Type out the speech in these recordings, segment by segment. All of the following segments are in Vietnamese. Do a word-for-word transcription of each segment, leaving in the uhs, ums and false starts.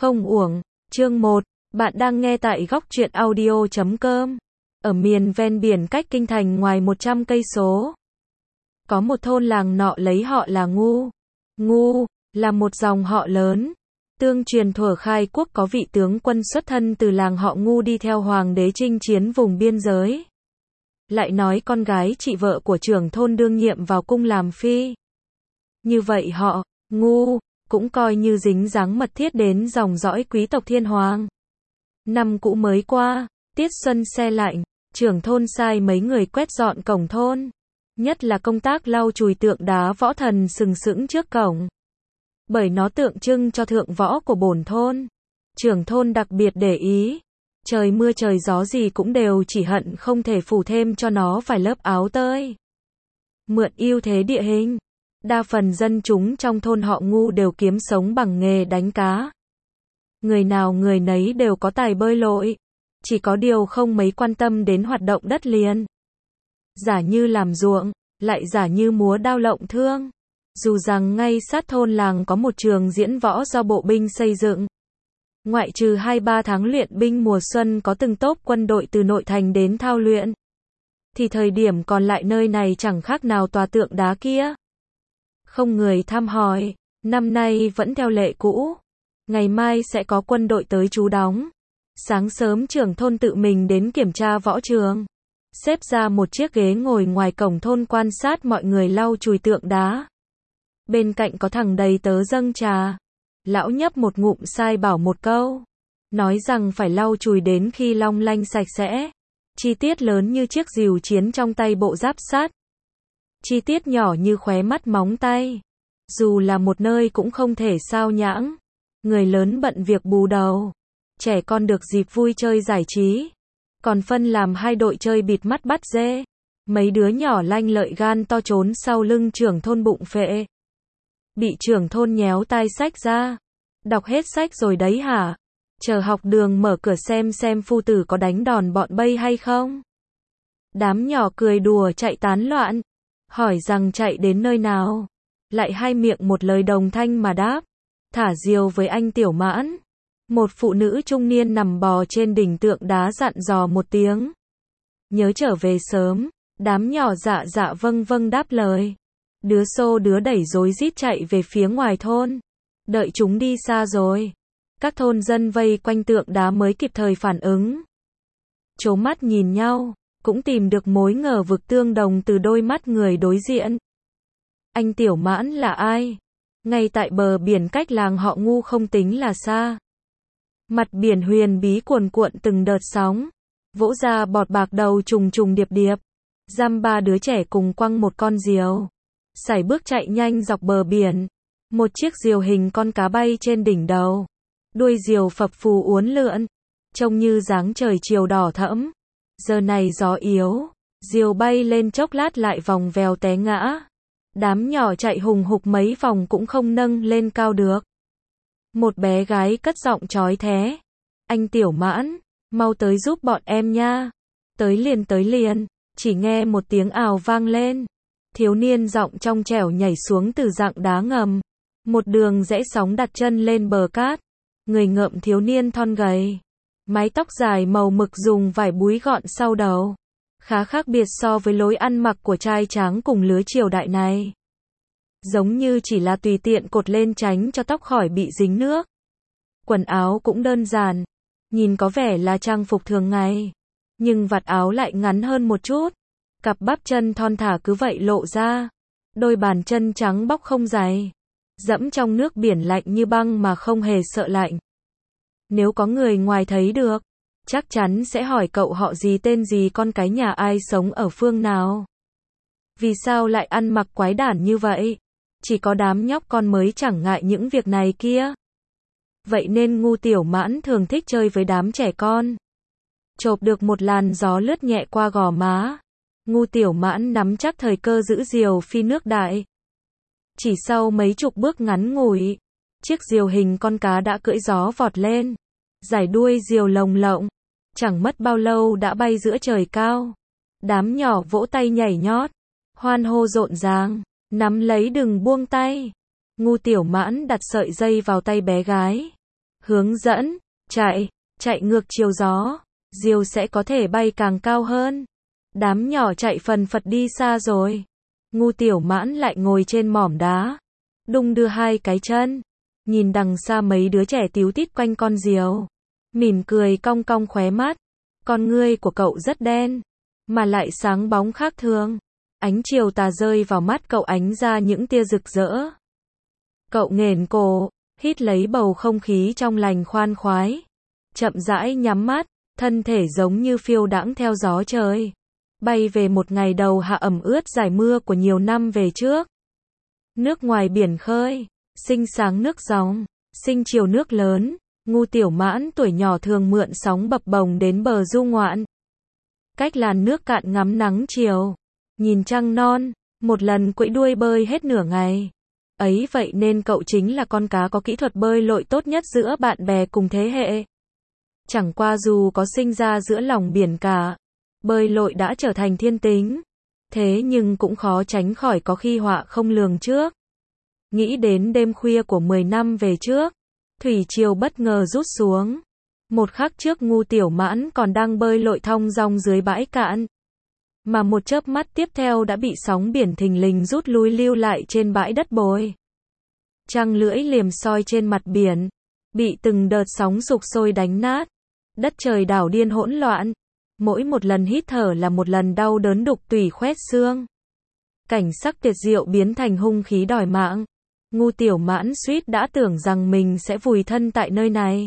Không uổng. Chương một. Bạn đang nghe tại góc truyện audio chấm com. Ở miền ven biển cách kinh thành ngoài một trăm cây số, có một thôn làng nọ lấy họ là Ngu. Ngu là một dòng họ lớn. Tương truyền thuở khai quốc có vị tướng quân xuất thân từ làng họ Ngu đi theo hoàng đế chinh chiến vùng biên giới. Lại nói con gái chị vợ của trưởng thôn đương nhiệm vào cung làm phi. Như vậy họ, Ngu, cũng coi như dính dáng mật thiết đến dòng dõi quý tộc thiên hoàng. Năm cũ mới qua, tiết xuân se lạnh, trưởng thôn sai mấy người quét dọn cổng thôn. Nhất là công tác lau chùi tượng đá võ thần sừng sững trước cổng. Bởi nó tượng trưng cho thượng võ của bổn thôn. Trưởng thôn đặc biệt để ý. Trời mưa trời gió gì cũng đều chỉ hận không thể phủ thêm cho nó vài lớp áo tơi. Mượn ưu thế địa hình, đa phần dân chúng trong thôn họ Ngu đều kiếm sống bằng nghề đánh cá. Người nào người nấy đều có tài bơi lội, chỉ có điều không mấy quan tâm đến hoạt động đất liền. Giả như làm ruộng, lại giả như múa đao lộng thương. Dù rằng ngay sát thôn làng có một trường diễn võ do bộ binh xây dựng. Ngoại trừ hai ba tháng luyện binh mùa xuân có từng tốp quân đội từ nội thành đến thao luyện, thì thời điểm còn lại nơi này chẳng khác nào tòa tượng đá kia. Không người thăm hỏi, năm nay vẫn theo lệ cũ. Ngày mai sẽ có quân đội tới trú đóng. Sáng sớm trưởng thôn tự mình đến kiểm tra võ trường. Xếp ra một chiếc ghế ngồi ngoài cổng thôn quan sát mọi người lau chùi tượng đá. Bên cạnh có thằng đầy tớ dâng trà. Lão nhấp một ngụm sai bảo một câu. Nói rằng phải lau chùi đến khi long lanh sạch sẽ. Chi tiết lớn như chiếc rìu chiến trong tay bộ giáp sắt. Chi tiết nhỏ như khóe mắt móng tay. Dù là một nơi cũng không thể sao nhãng. Người lớn bận việc bù đầu. Trẻ con được dịp vui chơi giải trí. Còn phân làm hai đội chơi bịt mắt bắt dê. Mấy đứa nhỏ lanh lợi gan to trốn sau lưng trưởng thôn bụng phệ. Bị trưởng thôn nhéo tai sách ra. Đọc hết sách rồi đấy hả? Chờ học đường mở cửa xem xem phu tử có đánh đòn bọn Bây hay không? Đám nhỏ cười đùa chạy tán loạn. Hỏi rằng chạy đến nơi nào? Lại hai miệng một lời đồng thanh mà đáp. Thả diều với anh Tiểu Mãn. Một phụ nữ trung niên nằm bò trên đỉnh tượng đá dặn dò một tiếng. Nhớ trở về sớm. Đám nhỏ dạ dạ vâng vâng đáp lời. Đứa xô đứa đẩy rối rít chạy về phía ngoài thôn. Đợi chúng đi xa rồi, các thôn dân vây quanh tượng đá mới kịp thời phản ứng. Chố mắt nhìn nhau, cũng tìm được mối ngờ vực tương đồng từ đôi mắt người đối diện. Anh Tiểu Mãn là ai? Ngay tại bờ biển cách làng họ Ngu không tính là xa. Mặt biển huyền bí cuồn cuộn từng đợt sóng. Vỗ ra bọt bạc đầu trùng trùng điệp điệp. Giam ba đứa trẻ cùng quăng một con diều. Sải bước chạy nhanh dọc bờ biển. Một chiếc diều hình con cá bay trên đỉnh đầu. Đuôi diều phập phù uốn lượn. Trông như dáng trời chiều đỏ thẫm. Giờ này gió yếu. Diều bay lên chốc lát lại vòng vèo té ngã. Đám nhỏ chạy hùng hục mấy vòng cũng không nâng lên cao được. Một bé gái cất giọng chói thé. Anh Tiểu Mãn, mau tới giúp bọn em nha. Tới liền tới liền. Chỉ nghe một tiếng ào vang lên. Thiếu niên giọng trong trẻo nhảy xuống từ rặng đá ngầm. Một đường rẽ sóng đặt chân lên bờ cát. Người ngợm thiếu niên thon gầy. Mái tóc dài màu mực dùng vải búi gọn sau đầu. Khá khác biệt so với lối ăn mặc của trai tráng cùng lứa triều đại này. Giống như chỉ là tùy tiện cột lên tránh cho tóc khỏi bị dính nước. Quần áo cũng đơn giản. Nhìn có vẻ là trang phục thường ngày. Nhưng vạt áo lại ngắn hơn một chút. Cặp bắp chân thon thả cứ vậy lộ ra. Đôi bàn chân trắng bóc không dày. Dẫm trong nước biển lạnh như băng mà không hề sợ lạnh. Nếu có người ngoài thấy được, chắc chắn sẽ hỏi cậu họ gì tên gì con cái nhà ai sống ở phương nào. Vì sao lại ăn mặc quái đản như vậy? Chỉ có đám nhóc con mới chẳng ngại những việc này kia. Vậy nên Ngu Tiểu Mãn thường thích chơi với đám trẻ con. Chộp được một làn gió lướt nhẹ qua gò má. Ngu Tiểu Mãn nắm chắc thời cơ giữ diều phi nước đại. Chỉ sau mấy chục bước ngắn ngủi, chiếc diều hình con cá đã cưỡi gió vọt lên. Giải đuôi diều lồng lộng. Chẳng mất bao lâu đã bay giữa trời cao. Đám nhỏ vỗ tay nhảy nhót. Hoan hô rộn ràng. Nắm lấy đừng buông tay. Ngu Tiểu Mãn đặt sợi dây vào tay bé gái. Hướng dẫn, chạy, chạy ngược chiều gió, diều sẽ có thể bay càng cao hơn. Đám nhỏ chạy phần phật đi xa rồi. Ngu Tiểu Mãn lại ngồi trên mỏm đá, đung đưa hai cái chân, nhìn đằng xa mấy đứa trẻ tíu tít quanh con diều, mỉm cười cong cong khóe mắt. Con ngươi của cậu rất đen, mà lại sáng bóng khác thường. Ánh chiều tà rơi vào mắt cậu ánh ra những tia rực rỡ. Cậu nghển cổ, hít lấy bầu không khí trong lành khoan khoái, chậm rãi nhắm mắt, thân thể giống như phiêu đãng theo gió trời, bay về một ngày đầu hạ ẩm ướt giải mưa của nhiều năm về trước. Nước ngoài biển khơi, xinh sáng nước gióng, sinh chiều nước lớn. Ngu Tiểu Mãn tuổi nhỏ thường mượn sóng bập bồng đến bờ du ngoạn. Cách làn nước cạn ngắm nắng chiều, nhìn trăng non, một lần quẫy đuôi bơi hết nửa ngày. Ấy vậy nên cậu chính là con cá có kỹ thuật bơi lội tốt nhất giữa bạn bè cùng thế hệ. Chẳng qua dù có sinh ra giữa lòng biển cả, bơi lội đã trở thành thiên tính. Thế nhưng cũng khó tránh khỏi có khi họa không lường trước. Nghĩ đến đêm khuya của mười năm về trước, thủy triều bất ngờ rút xuống. Một khắc trước Ngu Tiểu Mãn còn đang bơi lội thong dong dưới bãi cạn, mà một chớp mắt tiếp theo đã bị sóng biển thình lình rút lui lưu lại trên bãi đất bồi. Trăng lưỡi liềm soi trên mặt biển, bị từng đợt sóng sục sôi đánh nát. Đất trời đảo điên hỗn loạn, mỗi một lần hít thở là một lần đau đớn đục tủy khoét xương. Cảnh sắc tuyệt diệu biến thành hung khí đòi mạng. Ngu Tiểu Mãn suýt đã tưởng rằng mình sẽ vùi thân tại nơi này.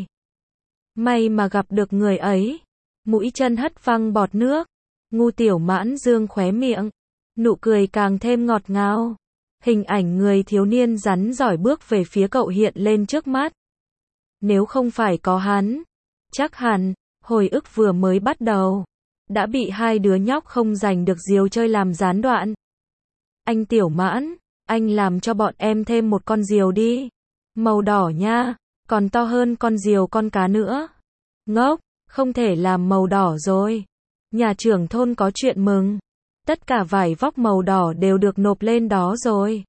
May mà gặp được người ấy. Mũi chân hất văng bọt nước. Ngu Tiểu Mãn dương khóe miệng, nụ cười càng thêm ngọt ngào. Hình ảnh người thiếu niên rắn giỏi bước về phía cậu hiện lên trước mắt. Nếu không phải có hắn, chắc hẳn, hồi ức vừa mới bắt đầu, đã bị hai đứa nhóc không giành được diều chơi làm gián đoạn. Anh Tiểu Mãn, anh làm cho bọn em thêm một con diều đi. Màu đỏ nha, còn to hơn con diều con cá nữa. Ngốc, không thể làm màu đỏ rồi. Nhà trưởng thôn có chuyện mừng. Tất cả vải vóc màu đỏ đều được nộp lên đó rồi.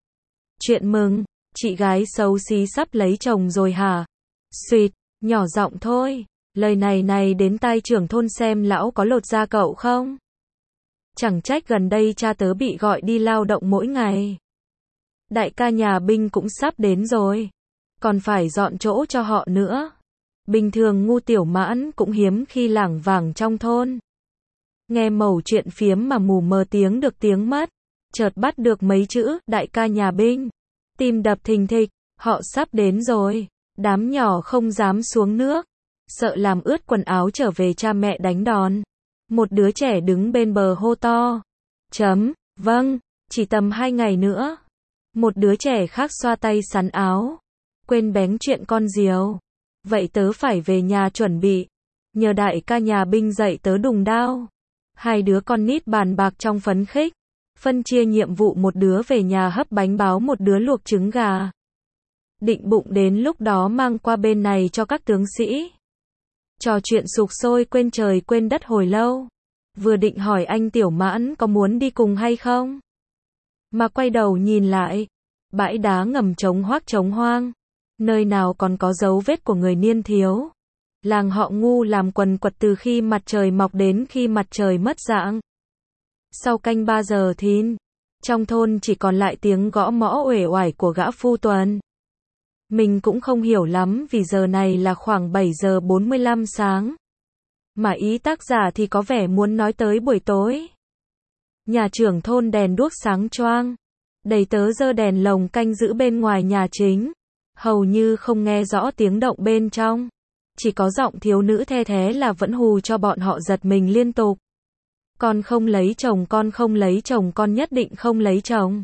Chuyện mừng, chị gái xấu xí sắp lấy chồng rồi hả? Xuyệt, nhỏ giọng thôi. Lời này này đến tai trưởng thôn xem lão có lột da cậu không? Chẳng trách gần đây cha tớ bị gọi đi lao động mỗi ngày. Đại ca nhà Binh cũng sắp đến rồi. Còn phải dọn chỗ cho họ nữa. Bình thường Ngu Tiểu Mãn cũng hiếm khi lảng vảng trong thôn. Nghe mẩu chuyện phiếm mà mù mờ tiếng được tiếng mất. Chợt bắt được mấy chữ đại ca nhà Binh. Tim đập thình thịch, họ sắp đến rồi. Đám nhỏ không dám xuống nước, sợ làm ướt quần áo trở về cha mẹ đánh đòn. Một đứa trẻ đứng bên bờ hô to. Chấm, vâng, chỉ tầm hai ngày nữa. Một đứa trẻ khác xoa tay sắn áo. Quên bén chuyện con diều. Vậy tớ phải về nhà chuẩn bị. Nhờ đại ca nhà Binh dạy tớ đùng đao. Hai đứa con nít bàn bạc trong phấn khích. Phân chia nhiệm vụ, một đứa về nhà hấp bánh báo, một đứa luộc trứng gà. Định bụng đến lúc đó mang qua bên này cho các tướng sĩ. Trò chuyện sục sôi quên trời quên đất hồi lâu. Vừa định hỏi anh Tiểu Mãn có muốn đi cùng hay không, mà quay đầu nhìn lại, bãi đá ngầm trống hoác trống hoang, nơi nào còn có dấu vết của người niên thiếu. Làng họ Ngu làm quần quật từ khi mặt trời mọc đến khi mặt trời mất dạng. Sau canh ba giờ thìn, trong thôn chỉ còn lại tiếng gõ mõ uể oải của gã phu tuần. Mình cũng không hiểu lắm vì giờ này là khoảng bảy giờ bốn mươi lăm sáng. Mà ý tác giả thì có vẻ muốn nói tới buổi tối. Nhà trưởng thôn đèn đuốc sáng choang. Đầy tớ giơ đèn lồng canh giữ bên ngoài nhà chính. Hầu như không nghe rõ tiếng động bên trong. Chỉ có giọng thiếu nữ the thé là vẫn hù cho bọn họ giật mình liên tục. Con không lấy chồng, con không lấy chồng, con nhất định không lấy chồng.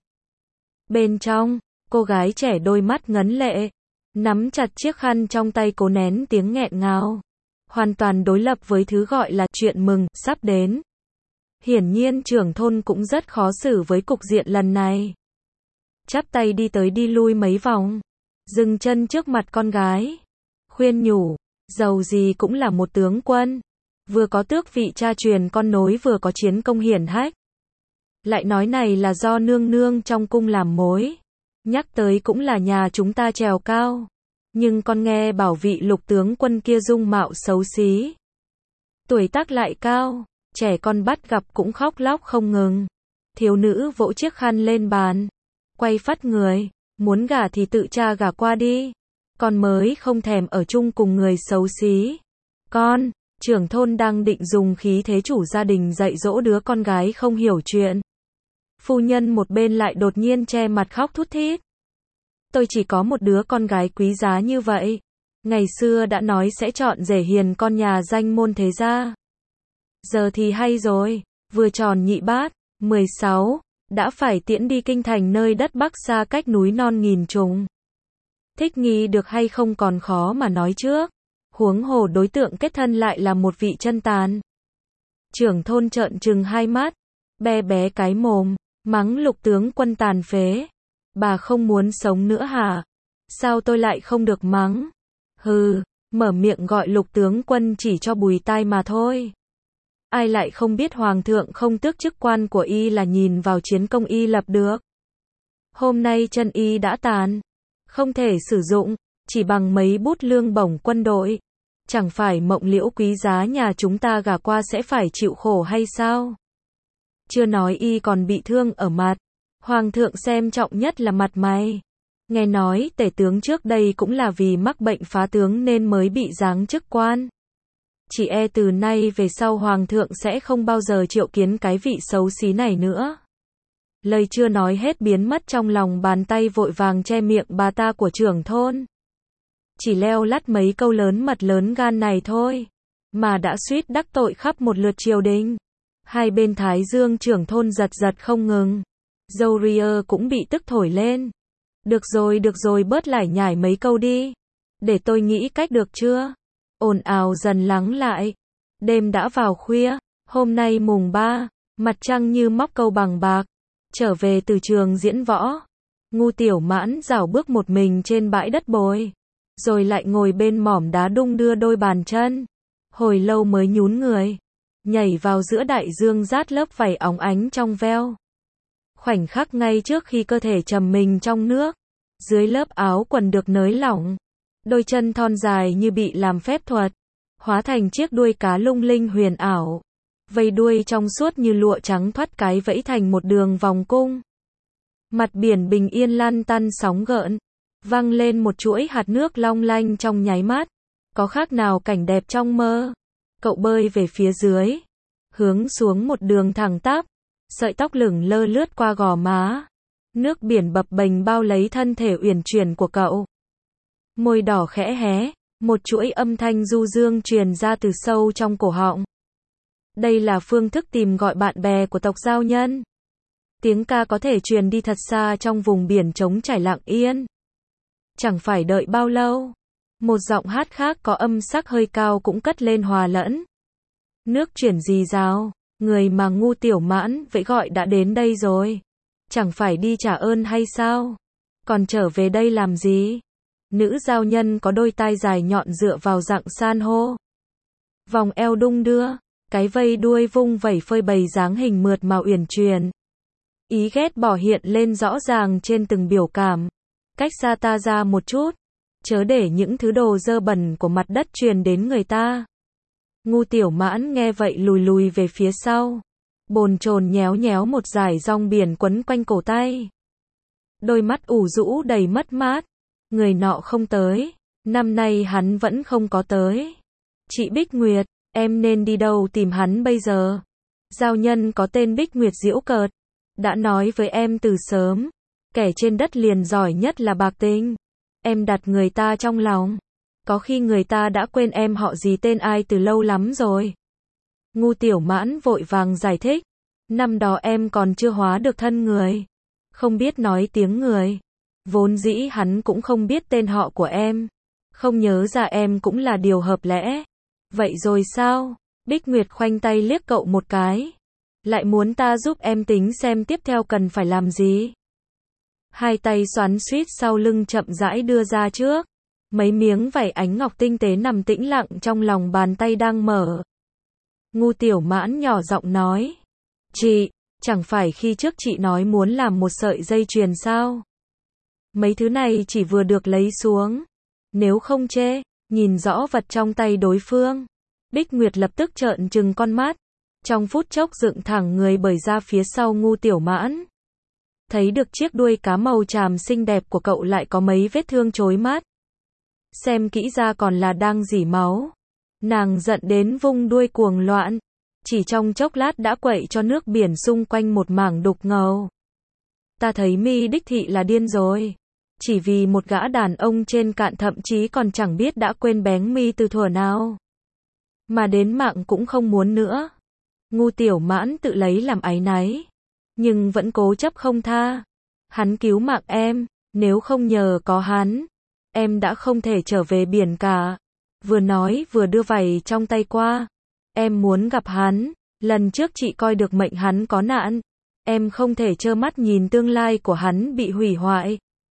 Bên trong, cô gái trẻ đôi mắt ngấn lệ, nắm chặt chiếc khăn trong tay cố nén tiếng nghẹn ngào. Hoàn toàn đối lập với thứ gọi là chuyện mừng, sắp đến. Hiển nhiên trưởng thôn cũng rất khó xử với cục diện lần này. Chắp tay đi tới đi lui mấy vòng. Dừng chân trước mặt con gái. Khuyên nhủ, dầu gì cũng là một tướng quân. Vừa có tước vị cha truyền con nối vừa có chiến công hiển hách. Lại nói này là do nương nương trong cung làm mối. Nhắc tới cũng là nhà chúng ta trèo cao. Nhưng con nghe bảo vị lục tướng quân kia dung mạo xấu xí. Tuổi tác lại cao, trẻ con bắt gặp cũng khóc lóc không ngừng. Thiếu nữ vỗ chiếc khăn lên bàn, quay phắt người, muốn gả thì tự cha gả qua đi. Con mới không thèm ở chung cùng người xấu xí. Con, trưởng thôn đang định dùng khí thế chủ gia đình dạy dỗ đứa con gái không hiểu chuyện. Phu nhân một bên lại đột nhiên che mặt khóc thút thít. Tôi chỉ có một đứa con gái quý giá như vậy. Ngày xưa đã nói sẽ chọn rể hiền con nhà danh môn thế gia. Giờ thì hay rồi, vừa tròn nhị bát, mười sáu, đã phải tiễn đi kinh thành nơi đất Bắc xa cách núi non nghìn trùng. Thích nghi được hay không còn khó mà nói trước. Huống hồ đối tượng kết thân lại là một vị chân tàn. Trưởng thôn trợn trừng hai mắt, be bé cái mồm, mắng lục tướng quân tàn phế. Bà không muốn sống nữa hả? Sao tôi lại không được mắng? Hừ, mở miệng gọi lục tướng quân chỉ cho bùi tai mà thôi. Ai lại không biết hoàng thượng không tước chức quan của y là nhìn vào chiến công y lập được. Hôm nay chân y đã tàn, không thể sử dụng, chỉ bằng mấy bút lương bổng quân đội. Chẳng phải mộng liễu quý giá nhà chúng ta gả qua sẽ phải chịu khổ hay sao? Chưa nói y còn bị thương ở mặt. Hoàng thượng xem trọng nhất là mặt mày. Nghe nói tể tướng trước đây cũng là vì mắc bệnh phá tướng nên mới bị giáng chức quan. Chỉ e từ nay về sau hoàng thượng sẽ không bao giờ triệu kiến cái vị xấu xí này nữa. Lời chưa nói hết biến mất trong lòng bàn tay vội vàng che miệng bà ta của trưởng thôn. Chỉ leo lắt mấy câu lớn mật lớn gan này thôi, mà đã suýt đắc tội khắp một lượt triều đình. Hai bên thái dương trưởng thôn giật giật không ngừng. Dâu ria cũng bị tức thổi lên. Được rồi được rồi bớt lải nhải mấy câu đi. Để tôi nghĩ cách được chưa? Ồn ào dần lắng lại. Đêm đã vào khuya. Hôm nay mùng ba, mặt trăng như móc câu bằng bạc. Trở về từ trường diễn võ. Ngu Tiểu Mãn rảo bước một mình trên bãi đất bồi. Rồi lại ngồi bên mỏm đá đung đưa đôi bàn chân. Hồi lâu mới nhún người. Nhảy vào giữa đại dương rát lớp vảy óng ánh trong veo. Khoảnh khắc ngay trước khi cơ thể trầm mình trong nước. Dưới lớp áo quần được nới lỏng. Đôi chân thon dài như bị làm phép thuật. Hóa thành chiếc đuôi cá lung linh huyền ảo. Vây đuôi trong suốt như lụa trắng thoát cái vẫy thành một đường vòng cung. Mặt biển bình yên lăn tăn sóng gợn. Văng lên một chuỗi hạt nước long lanh trong nháy mắt. Có khác nào cảnh đẹp trong mơ. Cậu bơi về phía dưới. Hướng xuống một đường thẳng tắp. Sợi tóc lửng lơ lướt qua gò má. Nước biển bập bềnh bao lấy thân thể uyển chuyển của cậu. Môi đỏ khẽ hé. Một chuỗi âm thanh du dương truyền ra từ sâu trong cổ họng. Đây là phương thức tìm gọi bạn bè của tộc Giao Nhân. Tiếng ca có thể truyền đi thật xa trong vùng biển trống trải lặng yên. Chẳng phải đợi bao lâu. Một giọng hát khác có âm sắc hơi cao cũng cất lên hòa lẫn. Nước chuyển rì rào. Người mà Ngu Tiểu Mãn vậy gọi đã đến đây rồi. Chẳng phải đi trả ơn hay sao? Còn trở về đây làm gì? Nữ giao nhân có đôi tai dài nhọn dựa vào dạng san hô. Vòng eo đung đưa. Cái vây đuôi vung vẩy phơi bày dáng hình mượt mà uyển chuyển. Ý ghét bỏ hiện lên rõ ràng trên từng biểu cảm. Cách xa ta ra một chút. Chớ để những thứ đồ dơ bẩn của mặt đất truyền đến người ta. Ngu Tiểu Mãn nghe vậy lùi lùi về phía sau. Bồn chồn nhéo nhéo một dải rong biển quấn quanh cổ tay. Đôi mắt ủ rũ đầy mất mát. Người nọ không tới. Năm nay hắn vẫn không có tới. Chị Bích Nguyệt, em nên đi đâu tìm hắn bây giờ? Giao nhân có tên Bích Nguyệt giễu cợt. Đã nói với em từ sớm. Kẻ trên đất liền giỏi nhất là bạc tình. Em đặt người ta trong lòng. Có khi người ta đã quên em họ gì tên ai từ lâu lắm rồi. Ngu Tiểu Mãn vội vàng giải thích. Năm đó em còn chưa hóa được thân người. Không biết nói tiếng người. Vốn dĩ hắn cũng không biết tên họ của em. Không nhớ ra em cũng là điều hợp lẽ. Vậy rồi sao? Bích Nguyệt khoanh tay liếc cậu một cái. Lại muốn ta giúp em tính xem tiếp theo cần phải làm gì. Hai tay xoắn xuýt sau lưng chậm rãi đưa ra trước. Mấy miếng vảy ánh ngọc tinh tế nằm tĩnh lặng trong lòng bàn tay đang mở. Ngu Tiểu Mãn nhỏ giọng nói. Chị, chẳng phải khi trước chị nói muốn làm một sợi dây chuyền sao? Mấy thứ này chỉ vừa được lấy xuống. Nếu không chê, nhìn rõ vật trong tay đối phương. Bích Nguyệt lập tức trợn trừng con mắt. Trong phút chốc dựng thẳng người bởi ra phía sau Ngu Tiểu Mãn. Thấy được chiếc đuôi cá màu tràm xinh đẹp của cậu lại có mấy vết thương chói mắt. Xem kỹ ra còn là đang rỉ máu. Nàng giận đến vung đuôi cuồng loạn. Chỉ trong chốc lát đã quậy cho nước biển xung quanh một mảng đục ngầu. Ta thấy Mi đích thị là điên rồi. Chỉ vì một gã đàn ông trên cạn thậm chí còn chẳng biết đã quên bén Mi từ thuở nào. Mà đến mạng cũng không muốn nữa. Ngu Tiểu Mãn tự lấy làm áy náy. Nhưng vẫn cố chấp không tha. Hắn cứu mạng em, nếu không nhờ có hắn, em đã không thể trở về biển cả. Vừa nói vừa đưa vầy trong tay qua. Em muốn gặp hắn, lần trước chị coi được mệnh hắn có nạn. Em không thể trơ mắt nhìn tương lai của hắn bị hủy hoại.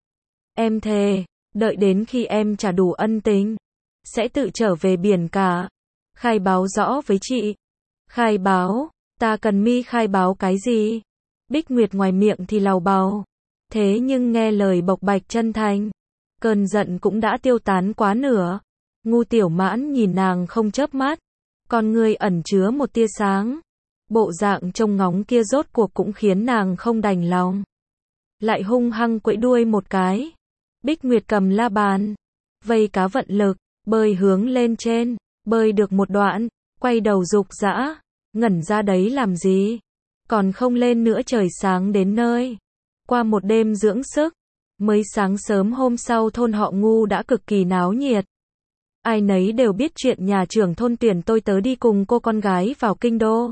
Em thề, đợi đến khi em trả đủ ân tình, sẽ tự trở về biển cả. Khai báo rõ với chị. Khai báo, ta cần Mi khai báo cái gì? Bích Nguyệt ngoài miệng thì làu bàu. Thế nhưng nghe lời bộc bạch chân thành, cơn giận cũng đã tiêu tán quá nửa. Ngu Tiểu Mãn nhìn nàng không chớp mắt. Con ngươi ẩn chứa một tia sáng. Bộ dạng trông ngóng kia rốt cuộc cũng khiến nàng không đành lòng. Lại hung hăng quẫy đuôi một cái. Bích Nguyệt cầm la bàn, vây cá vận lực, bơi hướng lên trên, bơi được một đoạn, quay đầu rục rã, ngẩn ra đấy làm gì? Còn không lên nữa trời sáng đến nơi. Qua một đêm dưỡng sức, mới sáng sớm hôm sau thôn họ Ngu đã cực kỳ náo nhiệt. Ai nấy đều biết chuyện nhà trưởng thôn tuyển tôi tớ đi cùng cô con gái vào kinh đô.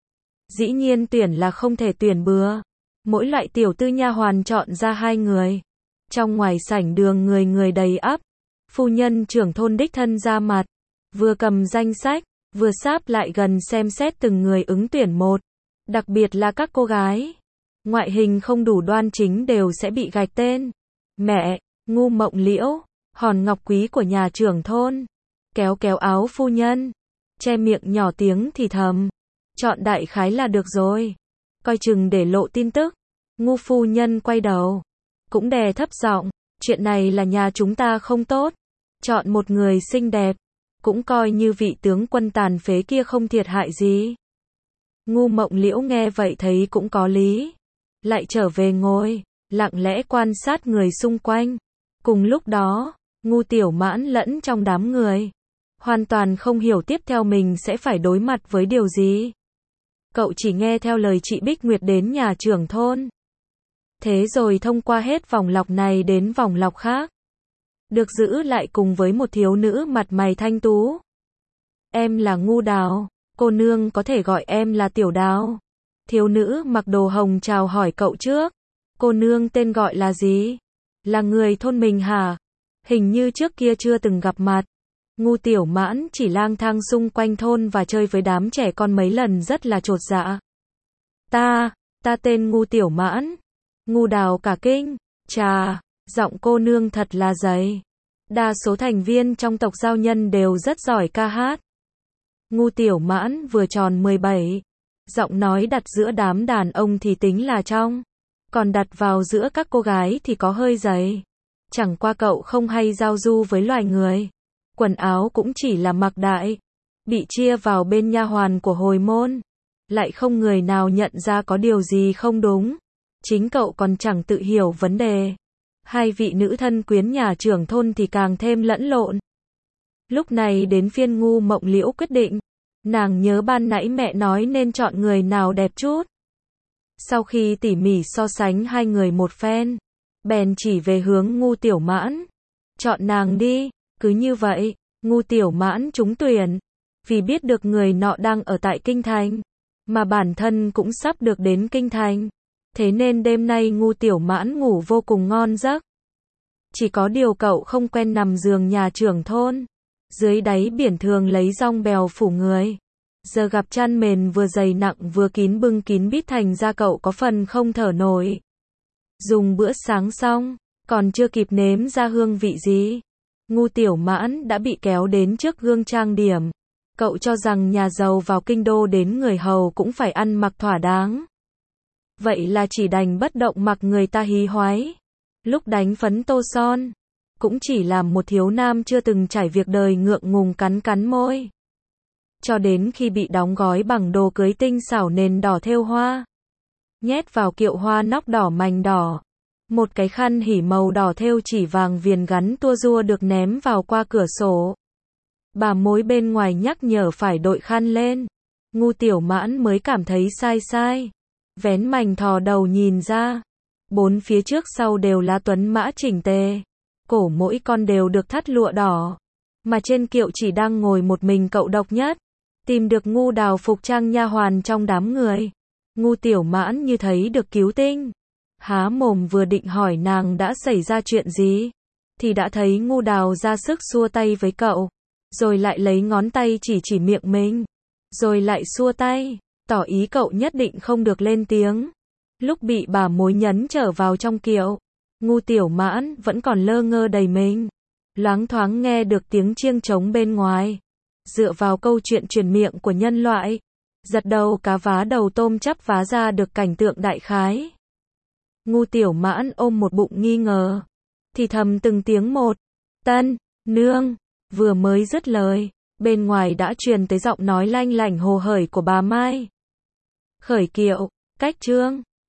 Dĩ nhiên tuyển là không thể tuyển bừa. Mỗi loại tiểu tư nha hoàn chọn ra hai người. Trong ngoài sảnh đường người người đầy ắp. Phu nhân trưởng thôn đích thân ra mặt. Vừa cầm danh sách, vừa sáp lại gần xem xét từng người ứng tuyển một. Đặc biệt là các cô gái. Ngoại hình không đủ đoan chính đều sẽ bị gạch tên. Mẹ, Ngu Mộng Liễu, hòn ngọc quý của nhà trưởng thôn. Kéo kéo áo phu nhân. Che miệng nhỏ tiếng thì thầm. Chọn đại khái là được rồi. Coi chừng để lộ tin tức. Ngu phu nhân quay đầu. Cũng đè thấp giọng. Chuyện này là nhà chúng ta không tốt. Chọn một người xinh đẹp. Cũng coi như vị tướng quân tàn phế kia không thiệt hại gì. Ngu Mộng Liễu nghe vậy thấy cũng có lý. Lại trở về ngồi. Lặng lẽ quan sát người xung quanh. Cùng lúc đó, Ngu Tiểu Mãn lẫn trong đám người. Hoàn toàn không hiểu tiếp theo mình sẽ phải đối mặt với điều gì. Cậu chỉ nghe theo lời chị Bích Nguyệt đến nhà trưởng thôn. Thế rồi thông qua hết vòng lọc này đến vòng lọc khác. Được giữ lại cùng với một thiếu nữ mặt mày thanh tú. Em là Ngu Đào, cô nương có thể gọi em là Tiểu Đào. Thiếu nữ mặc đồ hồng chào hỏi cậu trước. Cô nương tên gọi là gì? Là người thôn mình hả? Hình như trước kia chưa từng gặp mặt. Ngu Tiểu Mãn chỉ lang thang xung quanh thôn và chơi với đám trẻ con mấy lần rất là chột dạ. Ta, ta tên Ngu Tiểu Mãn. Ngu Đào cả kinh. Chà, giọng cô nương thật là dày. Đa số thành viên trong tộc giao nhân đều rất giỏi ca hát. Ngu Tiểu Mãn vừa tròn mười bảy. Giọng nói đặt giữa đám đàn ông thì tính là trong. Còn đặt vào giữa các cô gái thì có hơi dày. Chẳng qua cậu không hay giao du với loài người. Quần áo cũng chỉ là mặc đại. Bị chia vào bên nha hoàn của hồi môn. Lại không người nào nhận ra có điều gì không đúng. Chính cậu còn chẳng tự hiểu vấn đề. Hai vị nữ thân quyến nhà trưởng thôn thì càng thêm lẫn lộn. Lúc này đến phiên Ngu Mộng Liễu quyết định. Nàng nhớ ban nãy mẹ nói nên chọn người nào đẹp chút. Sau khi tỉ mỉ so sánh hai người một phen, bèn chỉ về hướng Ngu Tiểu Mãn. Chọn nàng đi. Cứ như vậy, Ngu Tiểu Mãn trúng tuyển. Vì biết được người nọ đang ở tại Kinh Thành, mà bản thân cũng sắp được đến Kinh Thành. Thế nên đêm nay Ngu Tiểu Mãn ngủ vô cùng ngon giấc. Chỉ có điều cậu không quen nằm giường nhà trưởng thôn. Dưới đáy biển thường lấy rong bèo phủ người. Giờ gặp chăn mền vừa dày nặng vừa kín bưng kín bít thành ra cậu có phần không thở nổi. Dùng bữa sáng xong, còn chưa kịp nếm ra hương vị gì. Ngu Tiểu Mãn đã bị kéo đến trước gương trang điểm. Cậu cho rằng nhà giàu vào kinh đô đến người hầu cũng phải ăn mặc thỏa đáng. Vậy là chỉ đành bất động mặc người ta hí hoái. Lúc đánh phấn tô son, cũng chỉ làm một thiếu nam chưa từng trải việc đời ngượng ngùng cắn cắn môi. Cho đến khi bị đóng gói bằng đồ cưới tinh xảo nền đỏ thêu hoa. Nhét vào kiệu hoa nóc đỏ mành đỏ. Một cái khăn hỉ màu đỏ thêu chỉ vàng viền gắn tua rua được ném vào qua cửa sổ. Bà mối bên ngoài nhắc nhở phải đội khăn lên. Ngu Tiểu Mãn mới cảm thấy sai sai. Vén mành thò đầu nhìn ra. Bốn phía trước sau đều là tuấn mã chỉnh tề. Cổ mỗi con đều được thắt lụa đỏ. Mà trên kiệu chỉ đang ngồi một mình cậu độc nhất. Tìm được Ngu Đào phục trang nha hoàn trong đám người. Ngu Tiểu Mãn như thấy được cứu tinh. Há mồm vừa định hỏi nàng đã xảy ra chuyện gì. Thì đã thấy Ngu Đào ra sức xua tay với cậu. Rồi lại lấy ngón tay chỉ chỉ miệng mình. Rồi lại xua tay. Tỏ ý cậu nhất định không được lên tiếng. Lúc bị bà mối nhấn trở vào trong kiệu. Ngu Tiểu Mãn vẫn còn lơ ngơ đầy mình. Loáng thoáng nghe được tiếng chiêng trống bên ngoài. Dựa vào câu chuyện truyền miệng của nhân loại. Giật đầu cá vá đầu tôm chắp vá ra được cảnh tượng đại khái. Ngu Tiểu Mãn ôm một bụng nghi ngờ. Thì thầm từng tiếng một. Tân, nương. Vừa mới dứt lời. Bên ngoài đã truyền tới giọng nói lanh lảnh hồ hởi của bà Mai. Khởi kiệu, cách trương.